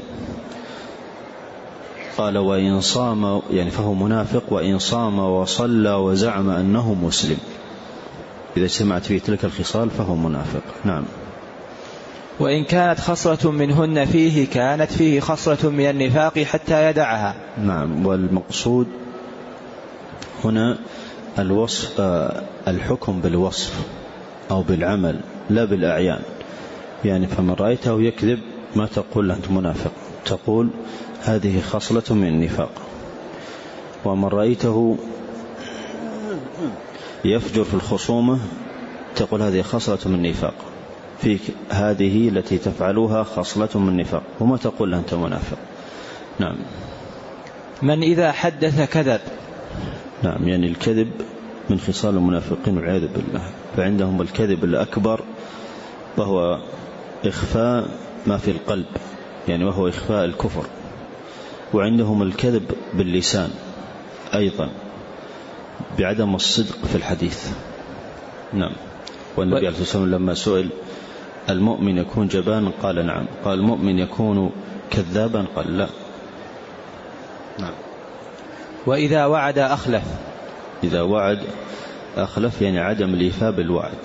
B: قال: وإن صام، يعني فهو منافق، وإن صام وصلى وزعم أنه مسلم. إذا اجتمعت فيه تلك الخصال فهو منافق. نعم.
A: وإن كانت خصلة منهن فيه كانت فيه خصلة من النفاق حتى يدعها.
B: نعم. والمقصود هنا الوصف، الحكم بالوصف أو بالعمل لا بالأعيان. يعني فمن رأيته يكذب ما تقول له أنت منافق، تقول هذه خصلة من النفاق. ومن رأيته يفجر في الخصومة تقول هذه خصلة من النفاق، فيك هذه التي تفعلها خصلة من النفاق، وما تقول له أنت منافق. نعم.
A: من إذا حدث كذب.
B: نعم. يعني الكذب من خصال المنافقين والعياذ بالله. فعندهم الكذب الأكبر وهو إخفاء ما في القلب، يعني وهو إخفاء الكفر. وعندهم الكذب باللسان أيضا بعدم الصدق في الحديث. نعم. والنبي عليه الصلاة والسلام لما سئل: المؤمن يكون جبانا؟ قال: نعم. قال: المؤمن يكون كذابا؟ قال: لا. نعم.
A: وإذا وعد أخلف.
B: إذا وعد أخلف يعني عدم الإيفاء بالوعد.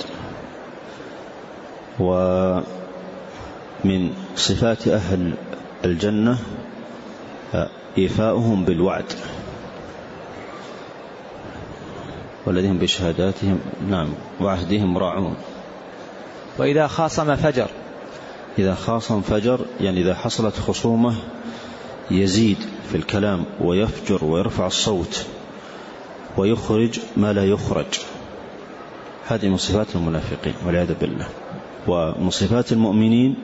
B: ومن صفات أهل الجنة إيفاؤهم بالوعد، والذين بشهاداتهم نعم وعهدهم راعون.
A: وإذا خاصم فجر.
B: إذا خاصم فجر يعني إذا حصلت خصومة يزيد في الكلام ويفجر ويرفع الصوت ويخرج ما لا يخرج. هذه من صفات المنافقين والعياذ بالله. ومن صفات المؤمنين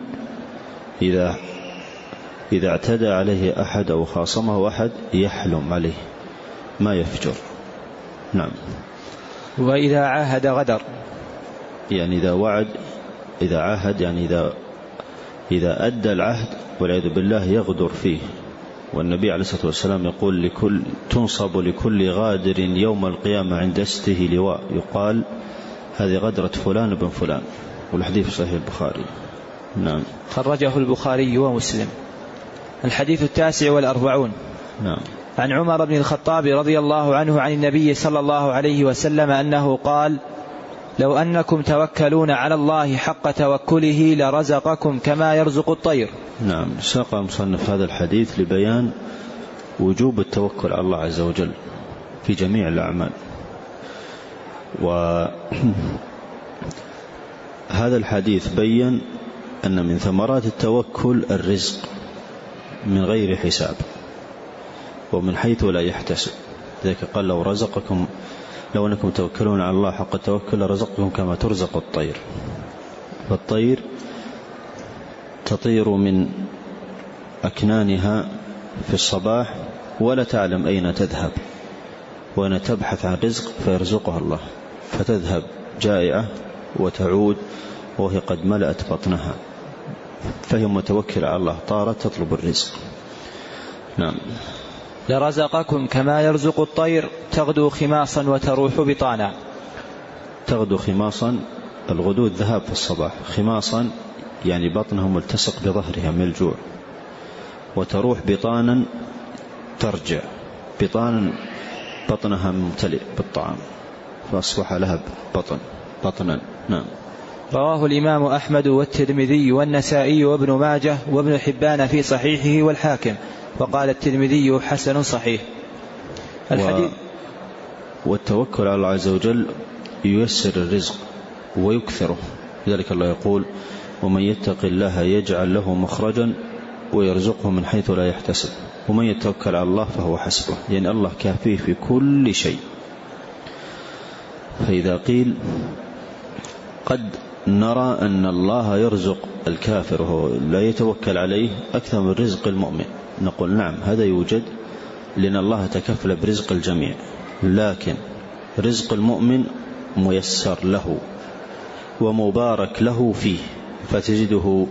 B: إذا اعتدى عليه أحد أو خاصمه أحد يحلم عليه ما يفجر. نعم.
A: وإذا عاهد غدر. يعني
B: إذا وعد، إذا عاهد يعني إذا أدى العهد والعياذ بالله يغدر فيه. والنبي عليه الصلاة والسلام يقول: تنصب لكل غادر يوم القيامة عند دسته لواء يقال هذه غدرة فلان بن فلان. والحديث صحيح البخاري. نعم.
A: خرجه البخاري ومسلم. الحديث 49.
B: نعم.
A: عن عمر بن الخطاب رضي الله عنه عن النبي صلى الله عليه وسلم أنه قال: لو أنكم توكلون على الله حق توكله لرزقكم كما يرزق الطير.
B: نعم. ساق مصنف هذا الحديث لبيان وجوب التوكل على الله عز وجل في جميع الأعمال. وهذا الحديث بيّن أن من ثمرات التوكل الرزق من غير حساب ومن حيث لا يحتسب. ذلك قال: لو أنكم توكلون على الله حق التوكل لرزقكم كما ترزق الطير. فالطير تطير من أكنانها في الصباح ولا تعلم أين تذهب وأن تبحث عن رزق فيرزقها الله، فتذهب جائعة وتعود وهي قد ملأت بطنها، فهي متوكلة على الله، طارت تطلب الرزق. نعم.
A: لرزقكم كما يرزق الطير تغدو خماصا وتروح بطانا.
B: تغدو خماصا، الغدو الذهاب في الصباح، خماصا يعني بطنها ملتصق بظهرها من الجوع، وتروح بطانا ترجع، بطانا بطنها ممتلئ بالطعام فأصبح لها بطنا. نعم.
A: رواه الإمام أحمد والترمذي والنسائي وابن ماجه وابن حبان في صحيحه والحاكم، وقال الترمذي حسن صحيح.
B: والتوكل على الله عز وجل ييسر الرزق ويكثره، لذلك الله يقول: ومن يتق الله يجعل له مخرجا ويرزقه من حيث لا يحتسب، ومن يتوكل على الله فهو حسبه، يعني الله كافيه في كل شيء. فإذا قيل قد نرى أن الله يرزق الكافر وهو لا يتوكل عليه أكثر من رزق المؤمن، نقول نعم هذا يوجد، لأن الله تكفل برزق الجميع، لكن رزق المؤمن ميسر له ومبارك له فيه، فتجده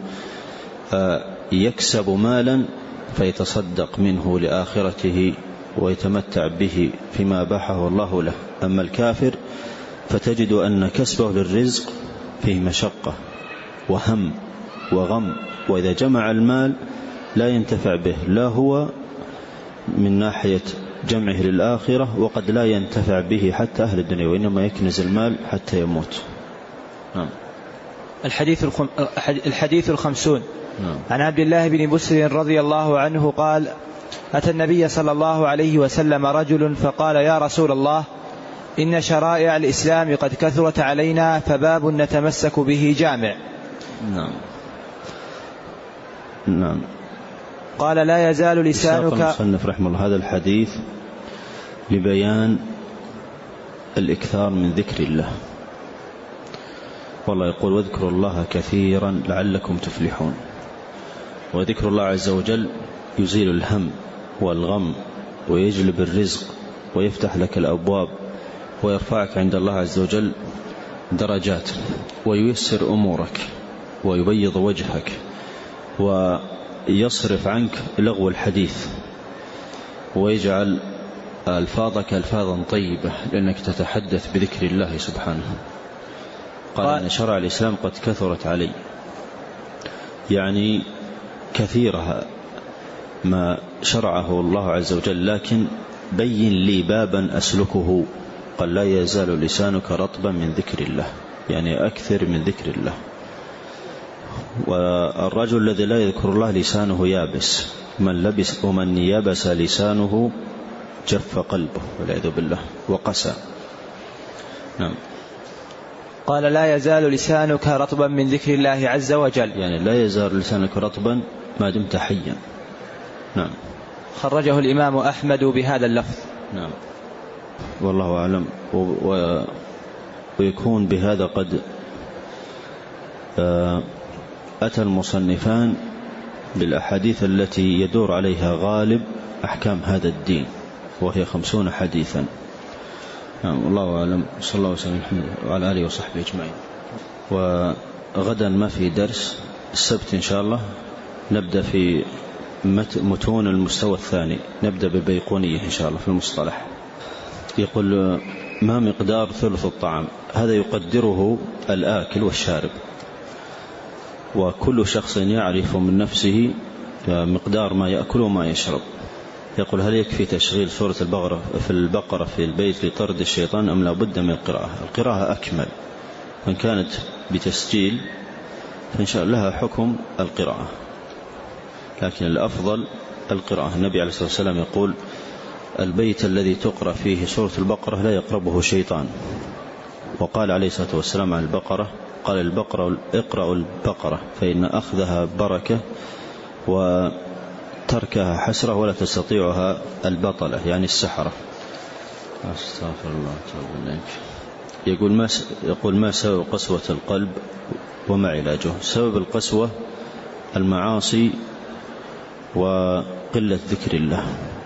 B: يكسب مالا فيتصدق منه لآخرته ويتمتع به فيما أباحه الله له. أما الكافر فتجد أن كسبه للرزق فيه مشقة وهم وغم، وإذا جمع المال لا ينتفع به، لا هو من ناحية جمعه للآخرة، وقد لا ينتفع به حتى أهل الدنيا، وإنما يكنز المال حتى يموت. نعم.
A: الحديث 50. عن عبد الله بن بسر رضي الله عنه قال: أتى النبي صلى الله عليه وسلم رجل فقال: يا رسول الله، إن شرائع الإسلام قد كثرت علينا، فباب نتمسك به جامع.
B: نعم.
A: قال: لا يزال لسانك.
B: المصنف رحمه الله هذا الحديث لبيان الإكثار من ذكر الله، والله يقول: واذكروا الله كثيرا لعلكم تفلحون. وذكر الله عز وجل يزيل الهم والغم ويجلب الرزق ويفتح لك الأبواب ويرفعك عند الله عز وجل درجات وييسر أمورك ويبيض وجهك ويصرف عنك لغو الحديث ويجعل ألفاظك ألفاظا طيبة لأنك تتحدث بذكر الله سبحانه. قال: إن شرع الإسلام قد كثرت علي، يعني كثيرها ما شرعه الله عز وجل، لكن بين لي بابا أسلكه. قال: لا يزال لسانك رطبا من ذكر الله، يعني أكثر من ذكر الله. والرجل الذي لا يذكر الله لسانه يابس، ومن يبس لسانه جف قلبه والعياذ بالله وقسى. نعم.
A: قال: لا يزال لسانك رطبا من ذكر الله عز وجل،
B: يعني لا يزال لسانك رطبا ما دمت حيا. نعم.
A: خرجه الإمام أحمد بهذا اللفظ.
B: نعم. والله أعلم. ويكون بهذا قد أتى المصنفان بالأحاديث التي يدور عليها غالب أحكام هذا الدين، وهي 50 حديثا. نعم. والله أعلم. صلى الله وسلم وعلى آله وصحبه أجمعين. وغدا ما في درس، السبت إن شاء الله نبدأ في متون المستوى الثاني، نبدأ بالبيقونية إن شاء الله في المصطلح. يقول: ما مقدار ثلث الطعام؟ هذا يقدره الآكل والشارب، وكل شخص يعرف من نفسه مقدار ما يأكل وما يشرب. يقول: هل يكفي تشغيل سورة البقرة في البيت لطرد الشيطان أم لا بد من القراءة؟ القراءة أكمل، وإن كانت بتسجيل فإن شاء الله لها حكم القراءة، لكن الأفضل القراءة. النبي عليه الصلاة والسلام يقول: البيت الذي تقرأ فيه سورة البقرة لا يقربه شيطان. وقال عليه الصلاة والسلام عن البقرة: قال البقرة: اقرأوا البقرة فإن أخذها بركة وتركها حسرة ولا تستطيعها البطلة، يعني السحرة. أستغفر الله. يقول: ما سبب قسوة القلب وما علاجه؟ سبب القسوة المعاصي وقلة ذكر الله،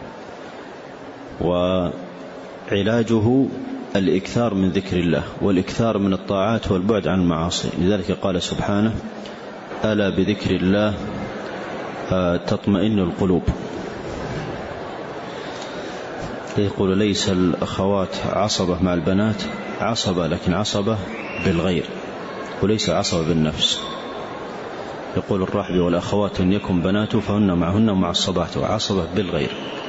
B: وعلاجه الإكثار من ذكر الله والإكثار من الطاعات والبعد عن المعاصي. لذلك قال سبحانه: ألا بذكر الله تطمئن القلوب. يقول: ليس الأخوات عصبة مع البنات، عصبة لكن عصبة بالغير وليس عصبة بالنفس. يقول الرحبي: والأخوات إن يكن بنات فهن معهن معصبات، وعصبة بالغير.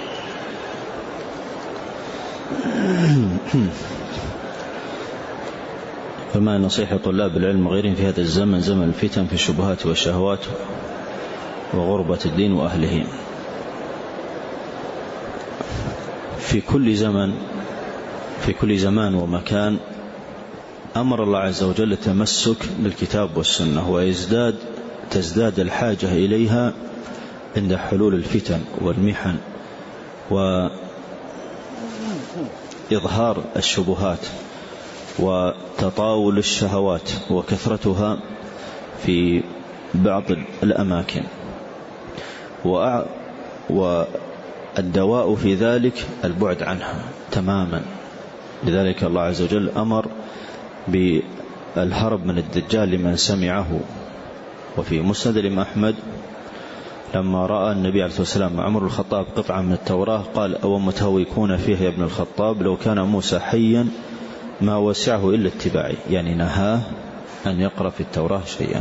B: فما نصيحة طلاب العلم غيرهم في هذا الزمن، زمن الفتن في الشبهات والشهوات وغربة الدين وأهله؟ في كل زمان ومكان أمر الله عز وجل التمسك بالكتاب والسنة، تزداد الحاجة إليها عند حلول الفتن والمحن وإظهار الشبهات وتطاول الشهوات وكثرتها في بعض الأماكن، والدواء في ذلك البعد عنها تماما. لذلك الله عز وجل أمر بالهرب من الدجال لمن سمعه. وفي مسند الإمام أحمد لما رأى النبي عليه الصلاة والسلام عمر الخطاب قطعة من التوراة قال: أو متهوكون فيه يا ابن الخطاب، لو كان موسى حيا ما وسعه إلا اتباعي. يعني نهاه أن يقرأ في التوراة شيئا.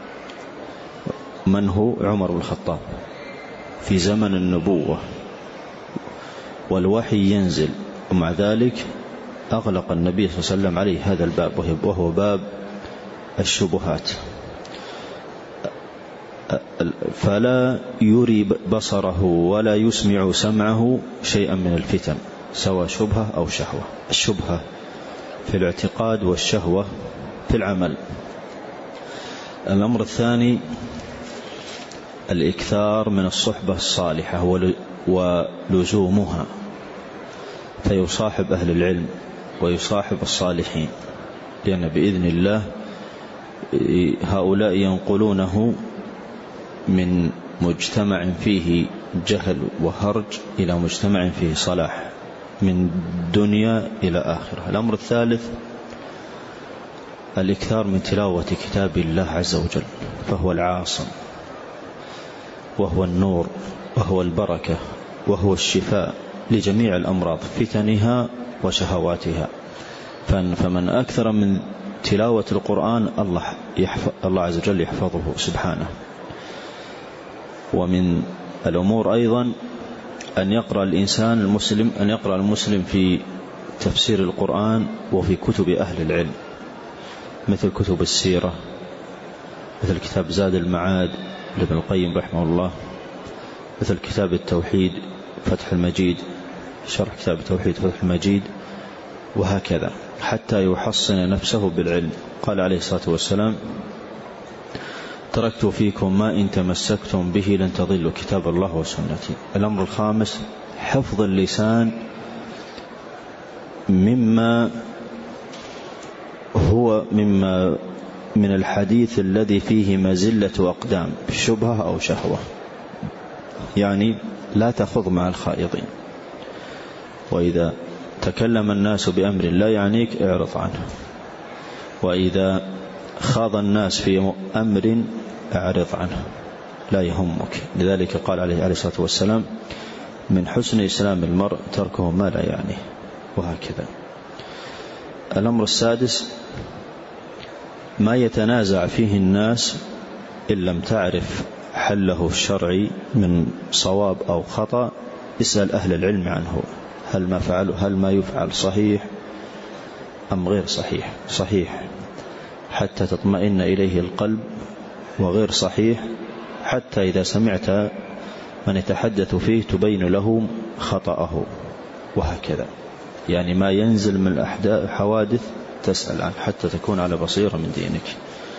B: من هو؟ عمر بن الخطاب في زمن النبوة والوحي ينزل، ومع ذلك أغلق النبي صلى الله عليه وسلم عليه هذا الباب، وهو باب الشبهات. فلا يري بصره ولا يسمع سمعه شيئا من الفتن، سواء شبهة أو شهوة. الشبهة في الاعتقاد والشهوة في العمل. الأمر الثاني الإكثار من الصحبة الصالحة ولزومها، فيصاحب أهل العلم ويصاحب الصالحين، لأن بإذن الله هؤلاء ينقلونه من مجتمع فيه جهل وهرج إلى مجتمع فيه صلاح، من دنيا إلى آخرة. الأمر الثالث الإكثار من تلاوة كتاب الله عز وجل، فهو العاصم وهو النور وهو البركة وهو الشفاء لجميع الأمراض فتنها وشهواتها. فمن أكثر من تلاوة القرآن الله عز وجل يحفظه سبحانه. ومن الأمور أيضا أن يقرأ المسلم في تفسير القرآن وفي كتب أهل العلم، مثل كتب السيرة، مثل كتاب زاد المعاد لابن القيم رحمه الله، مثل كتاب التوحيد فتح المجيد، شرح كتاب التوحيد فتح المجيد، وهكذا حتى يحصن نفسه بالعلم. قال عليه الصلاة والسلام: تركت فيكم ما إن تمسكتم به لن تضلوا كتاب الله وسنتي. الأمر الخامس حفظ اللسان مما من الحديث الذي فيه مزلة أقدام شبهة أو شهوة، يعني لا تخض مع الخائضين، وإذا تكلم الناس بأمر لا يعنيك اعرض عنه، وإذا خاض الناس في أمر اعرض عنه لا يهمك. لذلك قال عليه الصلاة والسلام: من حسن إسلام المرء تركه ما لا يعنيه، وهكذا. الأمر السادس ما يتنازع فيه الناس إن لم تعرف حله الشرعي من صواب أو خطأ اسأل أهل العلم عنه، هل ما يفعل صحيح أم غير صحيح حتى تطمئن إليه القلب، وغير صحيح حتى إذا سمعت من يتحدث فيه تبين له خطأه، وهكذا. يعني ما ينزل من الحوادث تسأل عنه حتى تكون على بصيرة من دينك.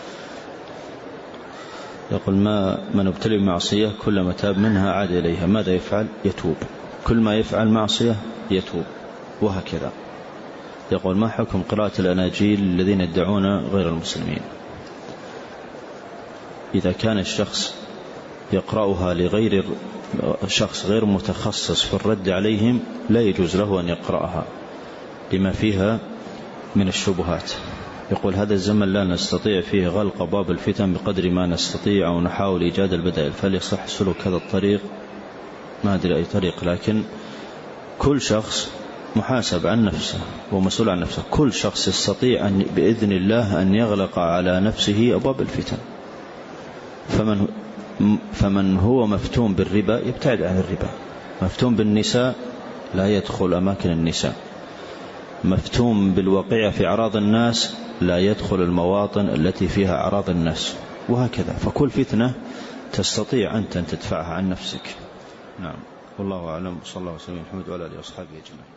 B: يقول: من ابتلي بمعصية كلما تاب منها عاد إليها، ماذا يفعل؟ يتوب. كل ما يفعل معصية يتوب، وهكذا. يقول: ما حكم قراءة الأناجيل الذين يدعون غير المسلمين؟ إذا كان الشخص يقرأها لغير شخص غير متخصص في الرد عليهم لا يجوز له أن يقرأها لما فيها من الشبهات. يقول هذا الزمن لا نستطيع فيه غلق باب الفتن بقدر ما نستطيع أو نحاول إيجاد البدائل، فليصح سلوك هذا الطريق؟ ما أدري أي طريق، لكن كل شخص محاسب عن نفسه ومسؤول عن نفسه. كل شخص يستطيع أن بإذن الله أن يغلق على نفسه أبواب الفتن. فمن هو مفتون بالربا يبتعد عن الربا، مفتون بالنساء لا يدخل أماكن النساء، مفتون بالوقيع في أعراض الناس لا يدخل المواطن التي فيها أعراض الناس، وهكذا. فكل فتنة تستطيع أنت أن تدفعها عن نفسك. نعم، والله أعلم. صلى الله وسلم على محمد وعلى آله وصحبه أجمعين.